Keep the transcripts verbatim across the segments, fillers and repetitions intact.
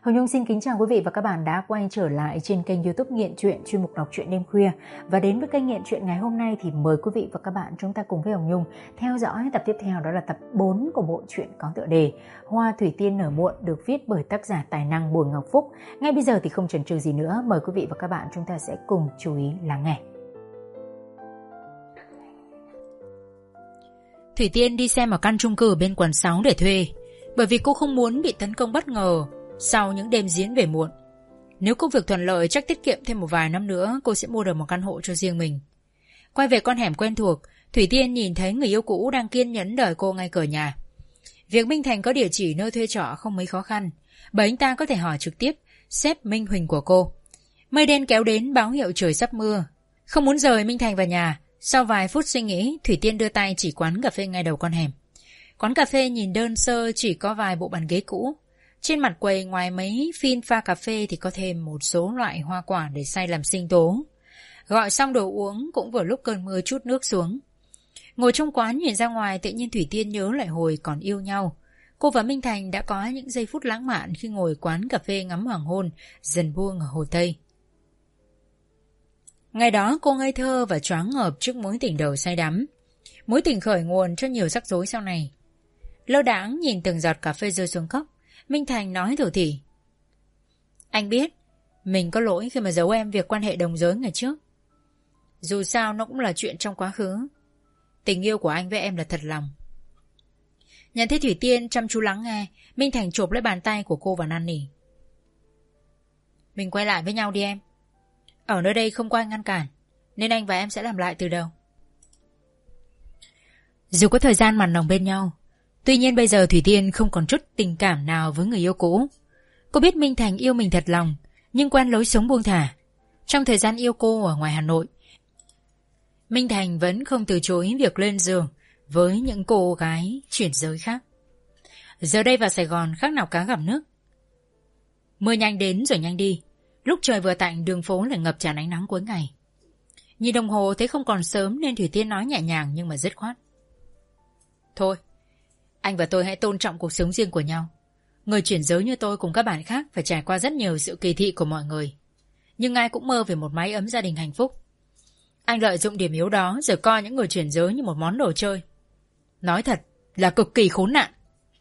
Hồng Nhung xin kính chào quý vị và các bạn đã quay trở lại trên kênh YouTube Nghiện Truyện, chuyên mục đọc truyện đêm khuya. Và đến với kênh Nghiện Truyện ngày hôm nay thì mời quý vị và các bạn chúng ta cùng với Hồng Nhung theo dõi tập tiếp theo, đó là tập bốn của bộ truyện có tựa đề Hoa Thủy Tiên Nở Muộn, được viết bởi tác giả tài năng Bùi Ngọc Phúc. Ngay bây giờ thì không chần chừ gì nữa, mời quý vị và các bạn chúng ta sẽ cùng chú ý lắng nghe. Thủy Tiên đi xem ở căn chung cư bên quận sáu để thuê, bởi vì cô không muốn bị tấn công bất ngờ sau những đêm diễn về muộn. Nếu công việc thuận lợi chắc tiết kiệm thêm một vài năm nữa cô sẽ mua được một căn hộ cho riêng mình. Quay về con hẻm quen thuộc, Thủy Tiên nhìn thấy người yêu cũ đang kiên nhẫn đợi cô ngay cửa nhà. Việc Minh Thành có địa chỉ nơi thuê trọ không mấy khó khăn, bởi anh ta có thể hỏi trực tiếp sếp Minh Huỳnh của cô. Mây đen kéo đến báo hiệu trời sắp mưa. Không muốn rời Minh Thành vào nhà, sau vài phút suy nghĩ, Thủy Tiên đưa tay chỉ quán cà phê ngay đầu con hẻm. Quán cà phê nhìn đơn sơ, chỉ có vài bộ bàn ghế cũ. Trên mặt quầy ngoài mấy phin pha cà phê thì có thêm một số loại hoa quả để xay làm sinh tố. Gọi xong đồ uống cũng vừa lúc cơn mưa trút nước xuống. Ngồi trong quán nhìn ra ngoài, tự nhiên Thủy Tiên nhớ lại hồi còn yêu nhau. Cô và Minh Thành đã có những giây phút lãng mạn khi ngồi quán cà phê ngắm hoàng hôn dần buông ở Hồ Tây. Ngày đó cô ngây thơ và choáng ngợp trước mối tình đầu say đắm. Mối tình khởi nguồn cho nhiều rắc rối sau này. Lơ đãng nhìn từng giọt cà phê rơi xuống cốc, Minh Thành nói thổ thỉ: Anh biết mình có lỗi khi mà giấu em việc quan hệ đồng giới ngày trước. Dù sao nó cũng là chuyện trong quá khứ. Tình yêu của anh với em là thật lòng. Nhận thấy Thủy Tiên chăm chú lắng nghe, Minh Thành chộp lấy bàn tay của cô và năn nỉ: Mình quay lại với nhau đi em. Ở nơi đây không có ai ngăn cản, nên anh và em sẽ làm lại từ đầu. Dù có thời gian mặn nồng bên nhau, tuy nhiên bây giờ Thủy Tiên không còn chút tình cảm nào với người yêu cũ. Cô biết Minh Thành yêu mình thật lòng, nhưng quen lối sống buông thả. Trong thời gian yêu cô ở ngoài Hà Nội, Minh Thành vẫn không từ chối việc lên giường với những cô gái chuyển giới khác. Giờ đây vào Sài Gòn khác nào cá gặp nước. Mưa nhanh đến rồi nhanh đi. Lúc trời vừa tạnh, đường phố lại ngập tràn ánh nắng cuối ngày. Nhìn đồng hồ thấy không còn sớm nên Thủy Tiên nói nhẹ nhàng nhưng mà dứt khoát: Thôi, anh và tôi hãy tôn trọng cuộc sống riêng của nhau. Người chuyển giới như tôi cùng các bạn khác phải trải qua rất nhiều sự kỳ thị của mọi người, nhưng ai cũng mơ về một mái ấm gia đình hạnh phúc. Anh lợi dụng điểm yếu đó rồi coi những người chuyển giới như một món đồ chơi. Nói thật là cực kỳ khốn nạn.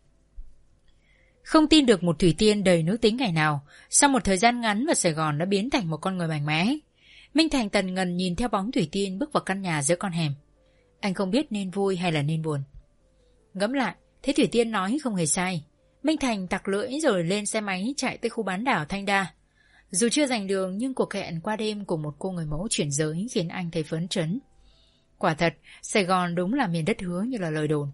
Không tin được một Thủy Tiên đầy nữ tính ngày nào, sau một thời gian ngắn vào Sài Gòn đã biến thành một con người mạnh mẽ. Minh Thành tần ngần nhìn theo bóng Thủy Tiên bước vào căn nhà giữa con hẻm. Anh không biết nên vui hay là nên buồn. Ngẫm lại, thấy Thủy Tiên nói không hề sai. Minh Thành tặc lưỡi rồi lên xe máy chạy tới khu bán đảo Thanh Đa. Dù chưa giành đường nhưng cuộc hẹn qua đêm của một cô người mẫu chuyển giới khiến anh thấy phấn chấn. Quả thật, Sài Gòn đúng là miền đất hứa như là lời đồn.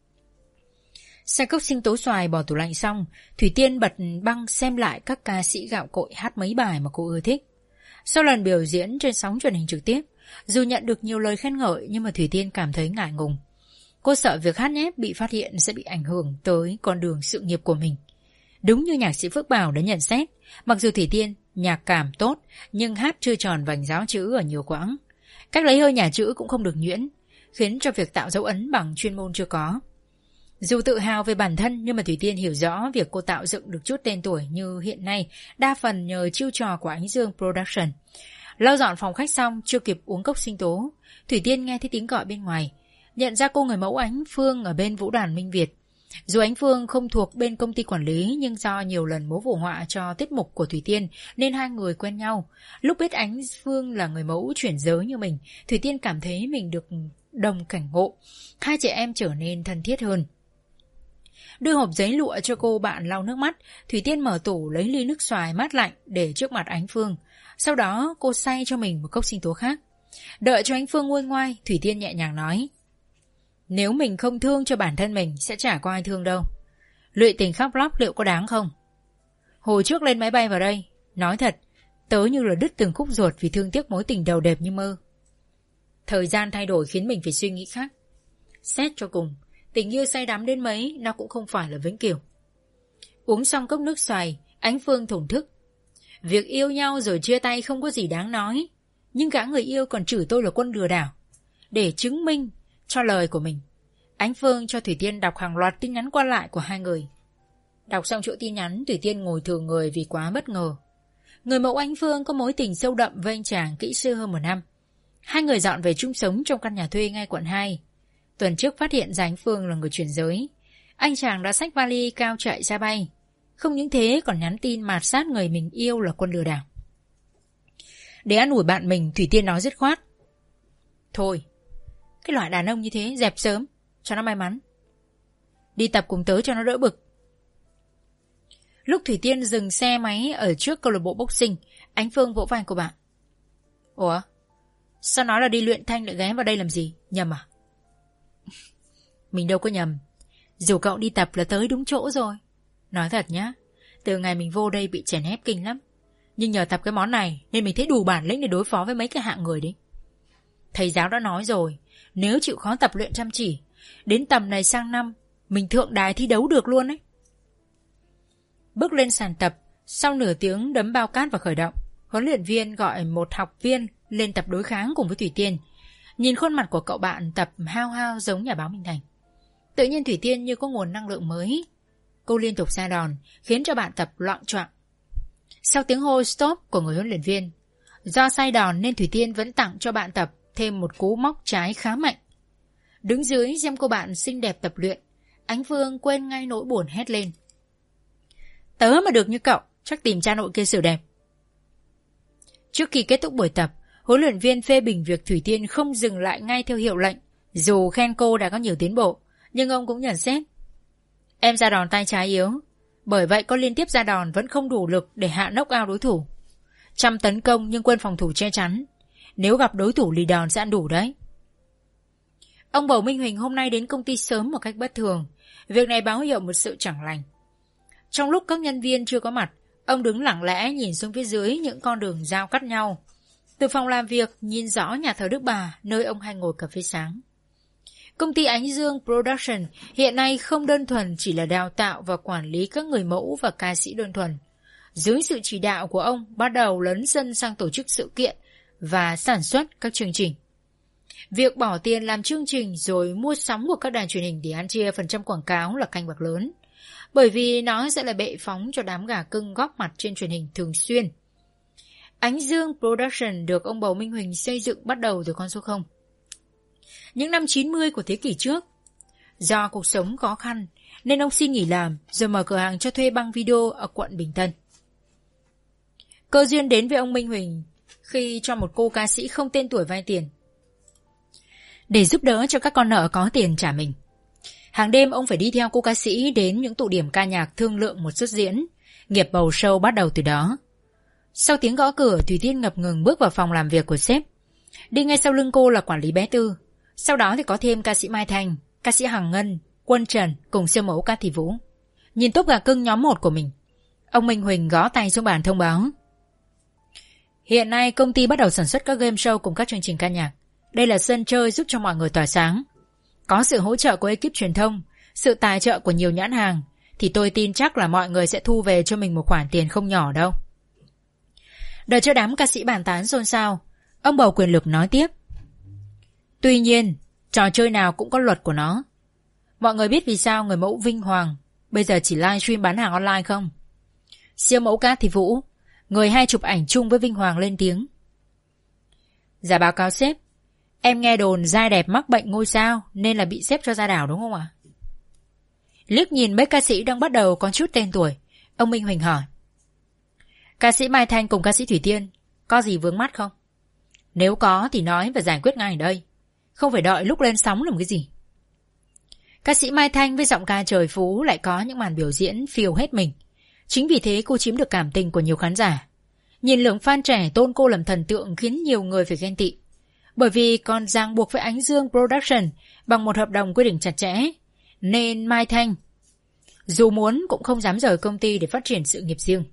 Xay cốc sinh tố xoài bỏ tủ lạnh xong, Thủy Tiên bật băng xem lại các ca sĩ gạo cội hát mấy bài mà cô ưa thích. Sau lần biểu diễn trên sóng truyền hình trực tiếp, dù nhận được nhiều lời khen ngợi nhưng mà Thủy Tiên cảm thấy ngại ngùng. Cô sợ việc hát nhép bị phát hiện sẽ bị ảnh hưởng tới con đường sự nghiệp của mình. Đúng như nhạc sĩ Phước Bảo đã nhận xét, mặc dù Thủy Tiên nhạc cảm tốt nhưng hát chưa tròn vành giáo chữ ở nhiều quãng. Cách lấy hơi nhà chữ cũng không được nhuyễn, khiến cho việc tạo dấu ấn bằng chuyên môn chưa có. Dù tự hào về bản thân nhưng mà Thủy Tiên hiểu rõ việc cô tạo dựng được chút tên tuổi như hiện nay đa phần nhờ chiêu trò của Ánh Dương Production. Lau dọn phòng khách xong, chưa kịp uống cốc sinh tố, Thủy Tiên nghe thấy tiếng gọi bên ngoài. Nhận ra cô người mẫu Ánh Phương ở bên vũ đoàn Minh Việt. Dù Ánh Phương không thuộc bên công ty quản lý nhưng do nhiều lần múa phụ họa cho tiết mục của Thủy Tiên nên hai người quen nhau. Lúc biết Ánh Phương là người mẫu chuyển giới như mình, Thủy Tiên cảm thấy mình được đồng cảnh ngộ. Hai chị em trở nên thân thiết hơn. Đưa hộp giấy lụa cho cô bạn lau nước mắt, Thủy Tiên mở tủ lấy ly nước xoài mát lạnh để trước mặt Ánh Phương. Sau đó cô xay cho mình một cốc sinh tố khác. Đợi cho Ánh Phương nguôi ngoai, Thủy Tiên nhẹ nhàng nói: Nếu mình không thương cho bản thân mình sẽ chả có ai thương đâu. Lụy tình khóc lóc liệu có đáng không? Hồi trước lên máy bay vào đây, nói thật, tớ như là đứt từng khúc ruột vì thương tiếc mối tình đầu đẹp như mơ. Thời gian thay đổi khiến mình phải suy nghĩ khác. Xét cho cùng, tình yêu say đắm đến mấy nó cũng không phải là vĩnh cửu. Uống xong cốc nước xoài, Ánh Phương thổn thức. Việc yêu nhau rồi chia tay không có gì đáng nói, nhưng gã người yêu còn chửi tôi là quân lừa đảo. Để chứng minh cho lời của mình, Ánh Phương cho Thủy Tiên đọc hàng loạt tin nhắn qua lại của hai người. Đọc xong chuỗi tin nhắn, Thủy Tiên ngồi thừa người vì quá bất ngờ. Người mẫu Ánh Phương có mối tình sâu đậm với anh chàng kỹ sư hơn một năm. Hai người dọn về chung sống trong căn nhà thuê ngay quận hai. Tuần trước phát hiện ra Ánh Phương là người chuyển giới. Anh chàng đã xách vali cao chạy ra bay. Không những thế còn nhắn tin mạt sát người mình yêu là quân lừa đảo. Để an ủi bạn mình, Thủy Tiên nói dứt khoát: thôi, cái loại đàn ông như thế dẹp sớm, cho nó may mắn. Đi tập cùng tớ cho nó đỡ bực. Lúc Thủy Tiên dừng xe máy ở trước câu lạc bộ boxing, Ánh Phương vỗ vai của bạn: ủa, sao nói là đi luyện thanh lại ghé vào đây làm gì, nhầm à? Mình đâu có nhầm. Dù cậu đi tập là tới đúng chỗ rồi. Nói thật nhá, từ ngày mình vô đây bị chèn ép kinh lắm. Nhưng nhờ tập cái món này nên mình thấy đủ bản lĩnh để đối phó với mấy cái hạng người đấy. Thầy giáo đã nói rồi, nếu chịu khó tập luyện chăm chỉ, đến tầm này sang năm mình thượng đài thi đấu được luôn ấy. Bước lên sàn tập, sau nửa tiếng đấm bao cát và khởi động, huấn luyện viên gọi một học viên lên tập đối kháng cùng với Thủy Tiên. Nhìn khuôn mặt của cậu bạn tập hao hao giống nhà báo Minh Thành, tự nhiên Thủy Tiên như có nguồn năng lượng mới. Cô liên tục ra đòn khiến cho bạn tập loạng choạng. Sau tiếng hô stop của người huấn luyện viên, do say đòn nên Thủy Tiên vẫn tặng cho bạn tập thêm một cú móc trái khá mạnh. Đứng dưới xem cô bạn xinh đẹp tập luyện, Ánh Phương quên ngay nỗi buồn hét lên: tớ mà được như cậu chắc tìm cha nội kia xử đẹp. Trước khi kết thúc buổi tập, huấn luyện viên phê bình việc Thủy Tiên không dừng lại ngay theo hiệu lệnh. Dù khen cô đã có nhiều tiến bộ, nhưng ông cũng nhận xét: em ra đòn tay trái yếu, bởi vậy có liên tiếp ra đòn vẫn không đủ lực để hạ knock out đối thủ. Chăm tấn công nhưng quên phòng thủ che chắn, nếu gặp đối thủ lì đòn sẽ ăn đủ đấy. Ông Bầu Minh Huỳnh hôm nay đến công ty sớm một cách bất thường. Việc này báo hiệu một sự chẳng lành. Trong lúc các nhân viên chưa có mặt, ông đứng lặng lẽ nhìn xuống phía dưới những con đường giao cắt nhau. Từ phòng làm việc nhìn rõ nhà thờ Đức Bà, nơi ông hay ngồi cà phê sáng. Công ty Ánh Dương Production hiện nay không đơn thuần chỉ là đào tạo và quản lý các người mẫu và ca sĩ đơn thuần. Dưới sự chỉ đạo của ông, bắt đầu lấn sân sang tổ chức sự kiện và sản xuất các chương trình. Việc bỏ tiền làm chương trình rồi mua sắm của các đài truyền hình để ăn chia phần trăm quảng cáo là canh bạc lớn, bởi vì nó sẽ là bệ phóng cho đám gà cưng góp mặt trên truyền hình thường xuyên. Ánh Dương Production được ông Bầu Minh Huỳnh xây dựng bắt đầu từ con số không. Những năm chín mươi của thế kỷ trước, do cuộc sống khó khăn nên ông xin nghỉ làm rồi mở cửa hàng cho thuê băng video ở quận Bình Tân. Cơ duyên đến với ông Minh Huỳnh khi cho một cô ca sĩ không tên tuổi vay tiền để giúp đỡ cho các con nợ có tiền trả mình. Hàng đêm ông phải đi theo cô ca sĩ đến những tụ điểm ca nhạc thương lượng một suất diễn. Nghiệp bầu show bắt đầu từ đó. Sau tiếng gõ cửa, Thủy Tiên ngập ngừng bước vào phòng làm việc của sếp. Đi ngay sau lưng cô là quản lý bé Tư. Sau đó thì có thêm ca sĩ Mai Thanh, ca sĩ Hằng Ngân, Quân Trần cùng siêu mẫu Cát Thị Vũ. Nhìn tốp gà cưng nhóm một của mình, ông Minh Huỳnh gõ tay xuống bàn thông báo: hiện nay công ty bắt đầu sản xuất các game show cùng các chương trình ca nhạc. Đây là sân chơi giúp cho mọi người tỏa sáng. Có sự hỗ trợ của ekip truyền thông, sự tài trợ của nhiều nhãn hàng, thì tôi tin chắc là mọi người sẽ thu về cho mình một khoản tiền không nhỏ đâu. Đợi cho đám ca sĩ bàn tán xôn xao, ông Bầu quyền lực nói tiếp: tuy nhiên, trò chơi nào cũng có luật của nó. Mọi người biết vì sao người mẫu Vinh Hoàng bây giờ chỉ livestream bán hàng online không? Siêu mẫu Cát Thị Vũ, người hay chụp ảnh chung với Vinh Hoàng lên tiếng: dạ báo cáo sếp, em nghe đồn giai đẹp mắc bệnh ngôi sao nên là bị xếp cho ra đảo đúng không ạ? Liếc nhìn mấy ca sĩ đang bắt đầu có chút tên tuổi, ông Minh Huỳnh hỏi: ca sĩ Mai Thanh cùng ca sĩ Thủy Tiên có gì vướng mắt không? Nếu có thì nói và giải quyết ngay ở đây, không phải đợi lúc lên sóng làm cái gì. Ca sĩ Mai Thanh với giọng ca trời phú lại có những màn biểu diễn phiêu hết mình. Chính vì thế cô chiếm được cảm tình của nhiều khán giả. Nhìn lượng fan trẻ tôn cô làm thần tượng khiến nhiều người phải ghen tị. Bởi vì còn ràng buộc với Ánh Dương Production bằng một hợp đồng quy định chặt chẽ, nên Mai Thanh dù muốn cũng không dám rời công ty để phát triển sự nghiệp riêng.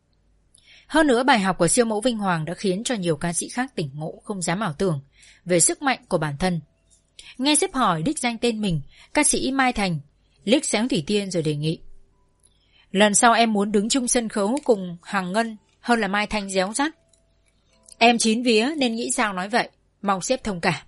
Hơn nữa, bài học của siêu mẫu Vinh Hoàng đã khiến cho nhiều ca sĩ khác tỉnh ngộ không dám ảo tưởng về sức mạnh của bản thân. Nghe sếp hỏi đích danh tên mình, ca sĩ Mai Thành liếc xéo Thủy Tiên rồi đề nghị: lần sau em muốn đứng chung sân khấu cùng Hằng Ngân hơn là Mai Thanh réo rắt. Em chín vía nên nghĩ sao nói vậy, mong sếp thông cảm.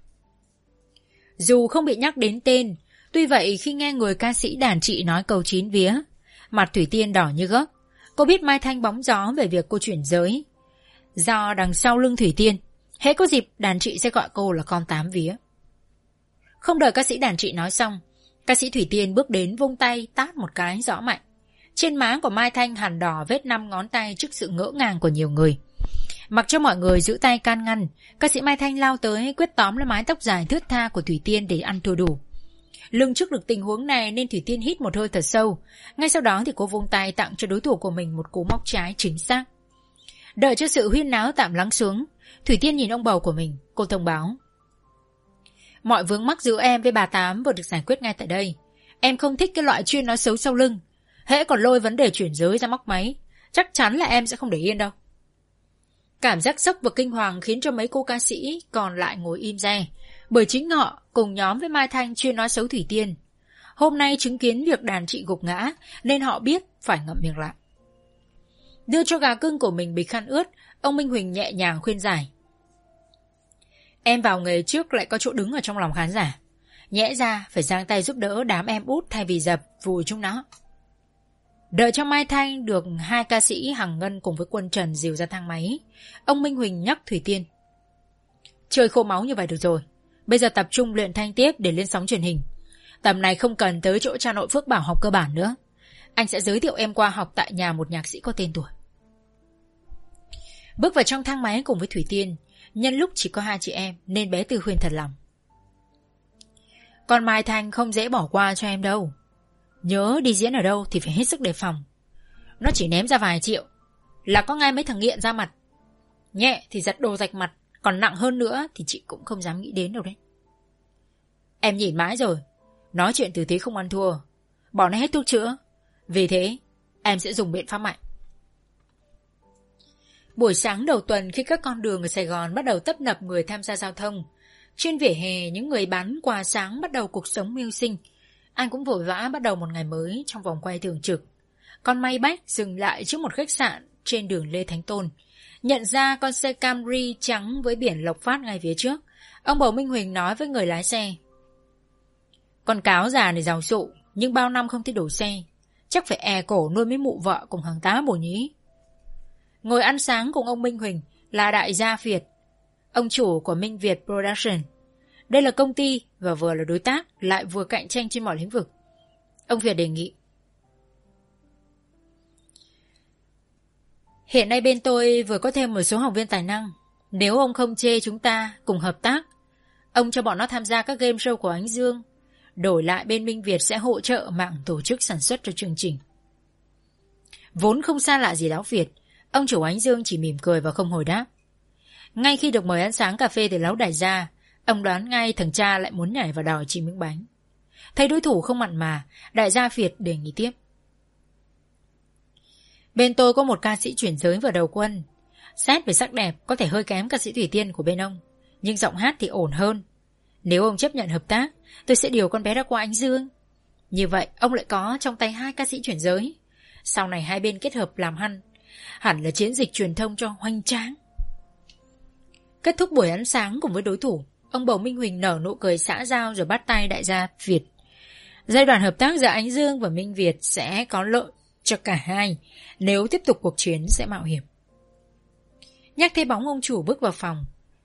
Dù không bị nhắc đến tên, tuy vậy khi nghe người ca sĩ đàn chị nói câu chín vía, Mặt Thủy Tiên đỏ như gấc. Cô biết Mai Thanh bóng gió về việc cô chuyển giới. Do đằng sau lưng Thủy Tiên, hễ có dịp đàn chị sẽ gọi cô là con tám vía. Không đợi ca sĩ đàn chị nói xong, ca sĩ Thủy Tiên bước đến vung tay tát một cái rõ mạnh. Trên má của Mai Thanh hằn đỏ vết năm ngón tay trước sự ngỡ ngàng của nhiều người. Mặc cho mọi người giữ tay can ngăn, ca sĩ Mai Thanh lao tới quyết tóm lấy mái tóc dài thướt tha của Thủy Tiên để ăn thua đủ. Lường trước được tình huống này nên Thủy Tiên hít một hơi thật sâu. Ngay sau đó thì cô vung tay tặng cho đối thủ của mình một cú móc trái chính xác. Đợi cho sự huyên náo tạm lắng xuống, Thủy Tiên nhìn ông bầu của mình, cô thông báo: mọi vướng mắc giữa em với bà Tám vừa được giải quyết ngay tại đây. Em không thích cái loại chuyên nói xấu sau lưng. Hễ còn lôi vấn đề chuyển giới ra móc máy, chắc chắn là em sẽ không để yên đâu. Cảm giác sốc và kinh hoàng khiến cho mấy cô ca sĩ còn lại ngồi im re, bởi chính họ cùng nhóm với Mai Thanh chuyên nói xấu Thủy Tiên. Hôm nay chứng kiến việc đàn chị gục ngã nên họ biết phải ngậm miệng lại. Đưa cho gà cưng của mình bịch khăn ướt, ông Minh Huỳnh nhẹ nhàng khuyên giải: em vào nghề trước lại có chỗ đứng ở trong lòng khán giả, nhẽ ra phải giang tay giúp đỡ đám em út thay vì dập vùi chúng nó. Đợi cho Mai Thanh được hai ca sĩ Hằng Ngân cùng với Quân Trần dìu ra thang máy, ông Minh Huỳnh nhắc Thủy Tiên: chơi khô máu như vậy được rồi, bây giờ tập trung luyện thanh tiếp để lên sóng truyền hình. Tầm này không cần tới chỗ cha nội Phước Bảo học cơ bản nữa. Anh sẽ giới thiệu em qua học tại nhà một nhạc sĩ có tên tuổi. Bước vào trong thang máy cùng với Thủy Tiên, nhân lúc chỉ có hai chị em nên bé Tư khuyên thật lòng: con Mai Thanh không dễ bỏ qua cho em đâu. Nhớ đi diễn ở đâu thì phải hết sức đề phòng. Nó chỉ ném ra vài triệu là có ngay mấy thằng nghiện ra mặt. Nhẹ thì giật đồ rạch mặt, còn nặng hơn nữa thì chị cũng không dám nghĩ đến đâu đấy. Em nhìn mãi rồi, nói chuyện tử tế không ăn thua, bỏ nó hết thuốc chữa. Vì thế em sẽ dùng biện pháp mạnh. Buổi sáng đầu tuần, khi các con đường ở Sài Gòn bắt đầu tấp nập người tham gia giao thông, trên vỉa hè những người bán quà sáng bắt đầu cuộc sống mưu sinh. Anh cũng vội vã bắt đầu một ngày mới trong vòng quay thường trực. Con may bách dừng lại trước một khách sạn trên đường Lê Thánh Tôn. Nhận ra con xe Camry trắng với biển Lộc Phát ngay phía trước, ông bầu Minh Huỳnh nói với người lái xe: con cáo già này giàu sụ, nhưng bao năm không thấy đổ xe, chắc phải è cổ nuôi mấy mụ vợ cùng hàng tá bồ nhí. Ngồi ăn sáng cùng ông Minh Huỳnh là đại gia Việt, ông chủ của Minh Việt Production. Đây là công ty và vừa là đối tác, lại vừa cạnh tranh trên mọi lĩnh vực. Ông Việt đề nghị: hiện nay bên tôi vừa có thêm một số học viên tài năng. Nếu ông không chê chúng ta cùng hợp tác, ông cho bọn nó tham gia các game show của Ánh Dương. Đổi lại bên Minh Việt sẽ hỗ trợ mạng tổ chức sản xuất cho chương trình. Vốn không xa lạ gì Lão Việt, ông chủ Ánh Dương chỉ mỉm cười và không hồi đáp. Ngay khi được mời ăn sáng cà phê từ Lão đại gia, ông đoán ngay thằng cha lại muốn nhảy vào đòi chỉ miếng bánh. Thấy đối thủ không mặn mà, đại gia Việt đề nghị tiếp: bên tôi có một ca sĩ chuyển giới vào đầu quân. Xét về sắc đẹp có thể hơi kém ca sĩ Thủy Tiên của bên ông, nhưng giọng hát thì ổn hơn. Nếu ông chấp nhận hợp tác, tôi sẽ điều con bé ra qua Ánh Dương. Như vậy ông lại có trong tay hai ca sĩ chuyển giới. Sau này hai bên kết hợp làm hăn, hẳn là chiến dịch truyền thông cho hoành tráng. Kết thúc buổi ăn sáng cùng với đối thủ, ông bầu Minh Huỳnh nở nụ cười xã giao rồi bắt tay đại gia Việt. Giai đoạn hợp tác giữa Ánh Dương và Minh Việt sẽ có lợi cho cả hai. Nếu tiếp tục cuộc chiến sẽ mạo hiểm. Nhắc thấy bóng ông chủ bước vào phòng,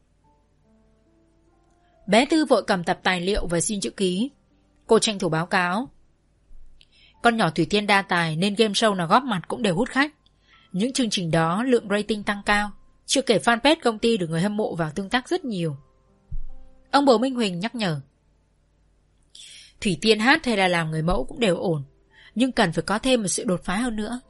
bé Tư vội cầm tập tài liệu và xin chữ ký. Cô tranh thủ báo cáo: con nhỏ Thủy Tiên đa tài nên game show nào góp mặt cũng đều hút khách. Những chương trình đó lượng rating tăng cao, chưa kể fanpage công ty được người hâm mộ vào tương tác rất nhiều. Ông bầu Minh Huỳnh nhắc nhở: Thủy Tiên hát hay là làm người mẫu cũng đều ổn, nhưng cần phải có thêm một sự đột phá hơn nữa.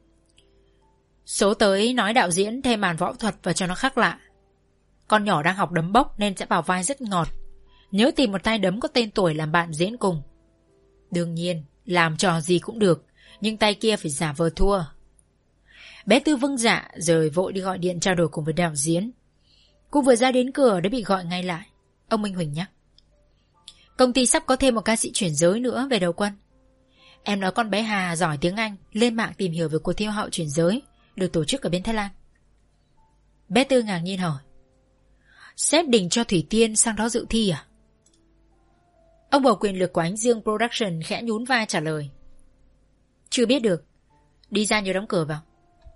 Số tới nói đạo diễn thêm màn võ thuật và cho nó khác lạ. Con nhỏ đang học đấm bốc nên sẽ vào vai rất ngọt. Nhớ tìm một tay đấm có tên tuổi làm bạn diễn cùng. Đương nhiên làm trò gì cũng được, nhưng tay kia phải giả vờ thua. Bé Tư vâng dạ rồi vội đi gọi điện trao đổi cùng với đạo diễn. Cô vừa ra đến cửa đã bị gọi ngay lại. Ông Minh Huỳnh nhắc: công ty sắp có thêm một ca sĩ chuyển giới nữa về đầu quân. Em nói con bé Hà giỏi tiếng Anh, lên mạng tìm hiểu về cuộc thi hậu chuyển giới được tổ chức ở bên Thái Lan. Bé Tư ngạc nhiên hỏi: sếp định cho Thủy Tiên sang đó dự thi à? Ông bầu quyền lực của Ánh Dương Production khẽ nhún vai trả lời: Chưa biết được. Đi ra nhớ đóng cửa vào.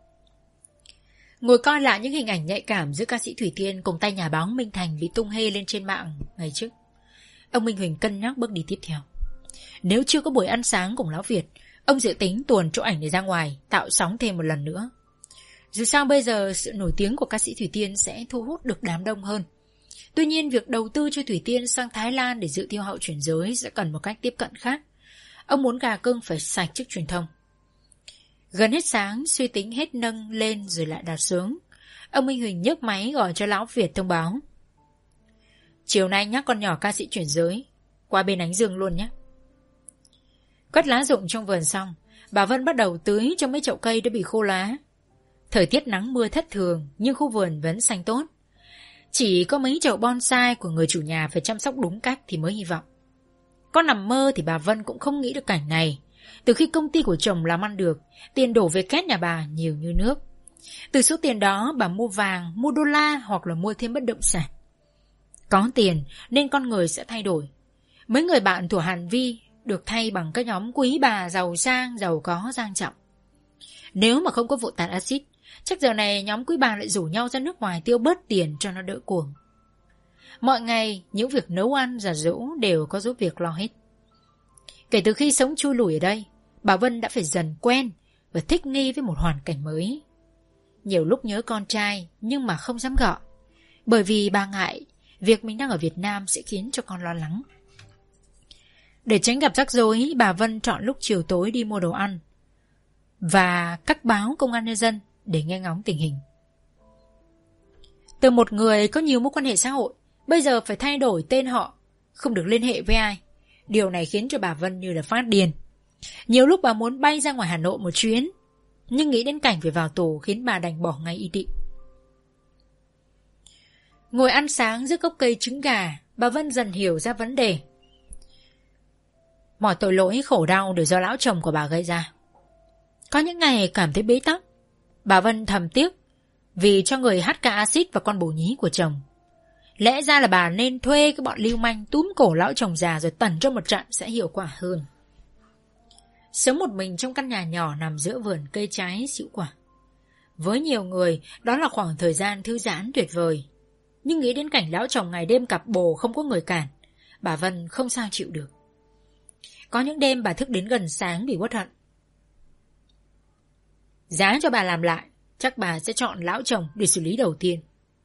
Ngồi coi lại những hình ảnh nhạy cảm giữa ca sĩ Thủy Tiên cùng tay nhà báo Minh Thành bị tung hê lên trên mạng ngày trước, ông Minh Huỳnh cân nhắc bước đi tiếp theo. Nếu chưa có buổi ăn sáng cùng Lão Việt, ông dự tính tuồn chỗ ảnh này ra ngoài, tạo sóng thêm một lần nữa. Dù sao bây giờ sự nổi tiếng của ca sĩ Thủy Tiên sẽ thu hút được đám đông hơn. Tuy nhiên việc đầu tư cho Thủy Tiên sang Thái Lan để dự thi hậu chuyển giới sẽ cần một cách tiếp cận khác. Ông muốn gà cưng phải sạch trước truyền thông. Gần hết sáng, suy tính hết nâng lên rồi lại đặt xuống. Ông Minh Huỳnh nhấc máy gọi cho Lão Việt thông báo. Chiều nay nhắc con nhỏ ca sĩ chuyển giới qua bên Ánh Dương luôn nhé. Quét lá rụng trong vườn xong, bà Vân bắt đầu tưới cho mấy chậu cây đã bị khô lá. Thời tiết nắng mưa thất thường nhưng khu vườn vẫn xanh tốt. Chỉ có mấy chậu bonsai của người chủ nhà phải chăm sóc đúng cách thì mới hy vọng. Có nằm mơ thì bà Vân cũng không nghĩ được cảnh này. Từ khi công ty của chồng làm ăn được, tiền đổ về két nhà bà nhiều như nước. Từ số tiền đó bà mua vàng, mua đô la hoặc là mua thêm bất động sản. Có tiền nên con người sẽ thay đổi. Mấy người bạn của Hàn Vi được thay bằng các nhóm quý bà giàu sang, giàu có, sang trọng. Nếu mà không có vụ tạt axit, chắc giờ này nhóm quý bà lại rủ nhau ra nước ngoài tiêu bớt tiền cho nó đỡ cuồng. Mọi ngày, những việc nấu ăn, giặt giũ đều có giúp việc lo hết. Kể từ khi sống chui lủi ở đây, bà Vân đã phải dần quen và thích nghi với một hoàn cảnh mới. Nhiều lúc nhớ con trai nhưng mà không dám gọi, bởi vì bà ngại việc mình đang ở Việt Nam sẽ khiến cho con lo lắng. Để tránh gặp rắc rối, bà Vân chọn lúc chiều tối đi mua đồ ăn và các báo Công an Nhân dân để nghe ngóng tình hình. Từ một người có nhiều mối quan hệ xã hội, bây giờ phải thay đổi tên họ, không được liên hệ với ai. Điều này khiến cho bà Vân như là phát điên. Nhiều lúc bà muốn bay ra ngoài Hà Nội một chuyến, nhưng nghĩ đến cảnh phải vào tù khiến bà đành bỏ ngay ý định. Ngồi ăn sáng dưới gốc cây trứng gà, bà Vân dần hiểu ra vấn đề. Mọi tội lỗi khổ đau đều do lão chồng của bà gây ra. Có những ngày cảm thấy bế tắc, bà Vân thầm tiếc vì cho người hát ca acid và con bồ nhí của chồng. Lẽ ra là bà nên thuê cái bọn lưu manh túm cổ lão chồng già rồi tẩn cho một trận sẽ hiệu quả hơn. Sống một mình trong căn nhà nhỏ nằm giữa vườn cây trái xỉu quả, với nhiều người đó là khoảng thời gian thư giãn tuyệt vời. Nhưng nghĩ đến cảnh lão chồng ngày đêm cặp bồ không có người cản, bà Vân không sao chịu được. Có những đêm bà thức đến gần sáng vì uất hận. Giá cho bà làm lại, chắc bà sẽ chọn lão chồng để xử lý đầu tiên.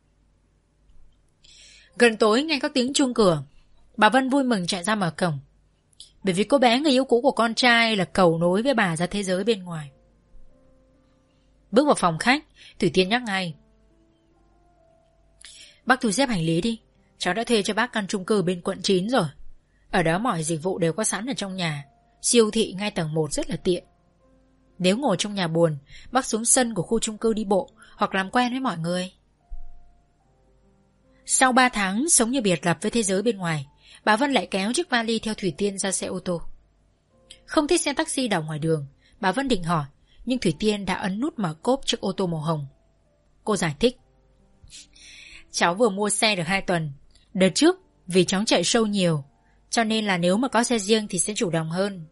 Gần tối nghe có tiếng chuông cửa, bà Vân vui mừng chạy ra mở cổng, bởi vì cô bé người yêu cũ của con trai là cầu nối với bà ra thế giới bên ngoài. Bước vào phòng khách, Thủy Tiên nhắc ngay. Bác thu xếp hành lý đi, cháu đã thuê cho bác căn chung cư bên quận chín rồi. Ở đó mọi dịch vụ đều có sẵn ở trong nhà, siêu thị ngay tầng một rất là tiện. Nếu ngồi trong nhà buồn, bác xuống sân của khu chung cư đi bộ hoặc làm quen với mọi người. Sau ba tháng sống như biệt lập với thế giới bên ngoài, bà Vân lại kéo chiếc vali theo Thủy Tiên ra xe ô tô. Không thích xe taxi đậu ngoài đường, bà Vân định hỏi, nhưng Thủy Tiên đã ấn nút mở cốp chiếc ô tô màu hồng. Cô giải thích. Cháu vừa mua xe được hai tuần. Đợt trước vì cháu chạy show nhiều, cho nên là nếu mà có xe riêng thì sẽ chủ động hơn.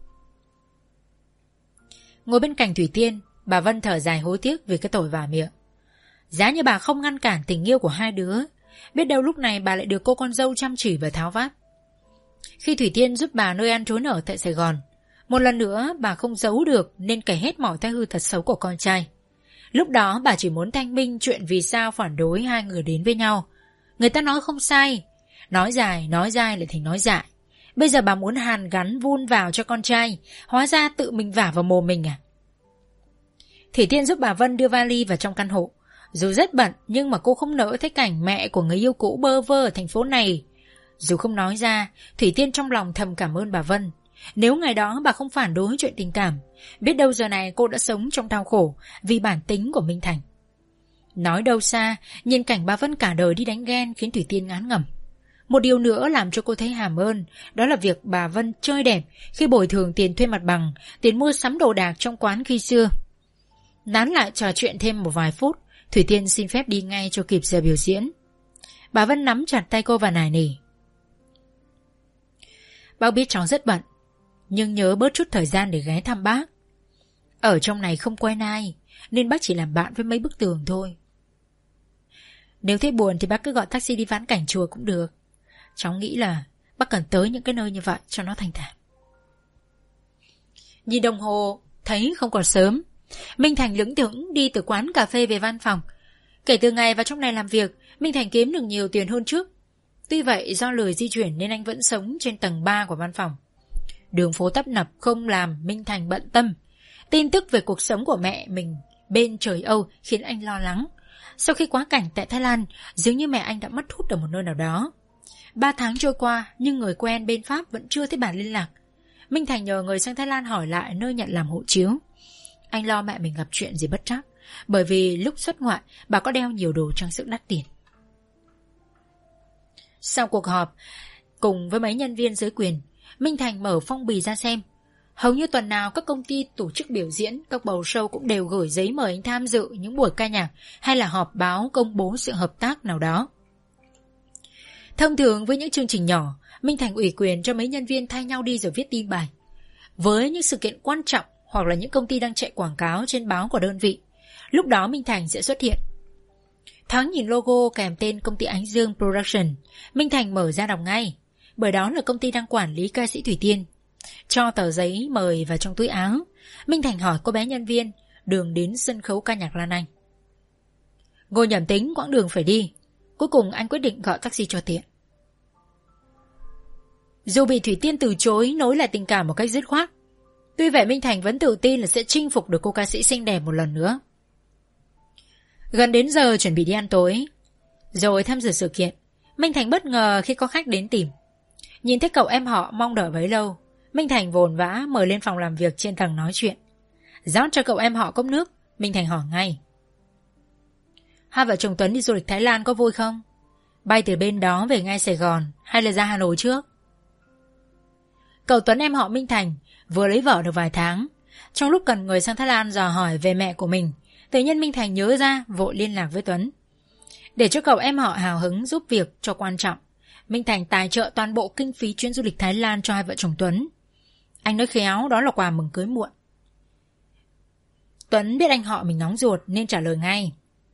Ngồi bên cạnh Thủy Tiên, bà Vân thở dài hối tiếc vì cái tội vả miệng. Giá như bà không ngăn cản tình yêu của hai đứa, biết đâu lúc này bà lại được cô con dâu chăm chỉ và tháo vát. Khi Thủy Tiên giúp bà nơi ăn trốn ở tại Sài Gòn, một lần nữa bà không giấu được nên kể hết mọi thói hư thật xấu của con trai. Lúc đó bà chỉ muốn thanh minh chuyện vì sao phản đối hai người đến với nhau. Người ta nói không sai, nói dài, nói dai lại thành nói dại. Bây giờ bà muốn hàn gắn vun vào cho con trai, hóa ra tự mình vả vào mồm mình à? Thủy Tiên giúp bà Vân đưa vali vào trong căn hộ. Dù rất bận nhưng mà cô không nỡ thấy cảnh mẹ của người yêu cũ bơ vơ ở thành phố này. Dù không nói ra, Thủy Tiên trong lòng thầm cảm ơn bà Vân. Nếu ngày đó bà không phản đối chuyện tình cảm, biết đâu giờ này cô đã sống trong đau khổ vì bản tính của Minh Thành. Nói đâu xa, nhìn cảnh bà Vân cả đời đi đánh ghen khiến Thủy Tiên ngán ngẩm. Một điều nữa làm cho cô thấy hàm ơn, đó là việc bà Vân chơi đẹp khi bồi thường tiền thuê mặt bằng, tiền mua sắm đồ đạc trong quán khi xưa. Nán lại trò chuyện thêm một vài phút, Thủy Tiên xin phép đi ngay cho kịp giờ biểu diễn. Bà Vân nắm chặt tay cô và nài nỉ. Bác biết cháu rất bận, nhưng nhớ bớt chút thời gian để ghé thăm bác. Ở trong này không quen ai, nên bác chỉ làm bạn với mấy bức tường thôi. Nếu thấy buồn thì bác cứ gọi taxi đi vãn cảnh chùa cũng được. Cháu nghĩ là bác cần tới những cái nơi như vậy cho nó thanh thản. Nhìn đồng hồ thấy không còn sớm, Minh Thành lững thững đi từ quán cà phê về văn phòng. Kể từ ngày vào trong này làm việc, Minh Thành kiếm được nhiều tiền hơn trước. Tuy vậy do lười di chuyển nên anh vẫn sống trên tầng ba của văn phòng. Đường phố tấp nập không làm Minh Thành bận tâm. Tin tức về cuộc sống của mẹ mình bên trời Âu khiến anh lo lắng. Sau khi quá cảnh tại Thái Lan, dường như mẹ anh đã mất hút ở một nơi nào đó. Ba tháng trôi qua nhưng người quen bên Pháp vẫn chưa thấy bản liên lạc. Minh Thành nhờ người sang Thái Lan hỏi lại nơi nhận làm hộ chiếu. Anh lo mẹ mình gặp chuyện gì bất trắc, bởi vì lúc xuất ngoại bà có đeo nhiều đồ trang sức đắt tiền. Sau cuộc họp cùng với mấy nhân viên giới quyền, Minh Thành mở phong bì ra xem. Hầu như tuần nào các công ty tổ chức biểu diễn, các bầu show cũng đều gửi giấy mời anh tham dự những buổi ca nhạc hay là họp báo công bố sự hợp tác nào đó. Thông thường với những chương trình nhỏ, Minh Thành ủy quyền cho mấy nhân viên thay nhau đi rồi viết tin bài. Với những sự kiện quan trọng hoặc là những công ty đang chạy quảng cáo trên báo của đơn vị, lúc đó Minh Thành sẽ xuất hiện. Thoáng nhìn logo kèm tên công ty Ánh Dương Production, Minh Thành mở ra đọc ngay, bởi đó là công ty đang quản lý ca sĩ Thủy Tiên. Cho tờ giấy mời vào trong túi áo, Minh Thành hỏi cô bé nhân viên đường đến sân khấu ca nhạc Lan Anh. Ngồi nhẩm tính quãng đường phải đi, cuối cùng anh quyết định gọi taxi cho tiện. Dù bị Thủy Tiên từ chối nối lại tình cảm một cách dứt khoát, tuy vậy Minh Thành vẫn tự tin là sẽ chinh phục được cô ca sĩ xinh đẹp một lần nữa. Gần đến giờ chuẩn bị đi ăn tối rồi tham dự sự kiện, Minh Thành bất ngờ khi có khách đến tìm. Nhìn thấy cậu em họ mong đợi bấy lâu, Minh Thành vồn vã mời lên phòng làm việc trên tầng nói chuyện. Rót cho cậu em họ cốc nước, Minh Thành hỏi ngay. Hai vợ chồng Tuấn đi du lịch Thái Lan có vui không? Bay từ bên đó về ngay Sài Gòn hay là ra Hà Nội trước? Cậu Tuấn em họ Minh Thành vừa lấy vợ được vài tháng. Trong lúc cần người sang Thái Lan dò hỏi về mẹ của mình, tự nhiên Minh Thành nhớ ra vội liên lạc với Tuấn. Để cho cậu em họ hào hứng giúp việc cho quan trọng, Minh Thành tài trợ toàn bộ kinh phí chuyến du lịch Thái Lan cho hai vợ chồng Tuấn. Anh nói khéo đó là quà mừng cưới muộn. Tuấn biết anh họ mình nóng ruột nên trả lời ngay.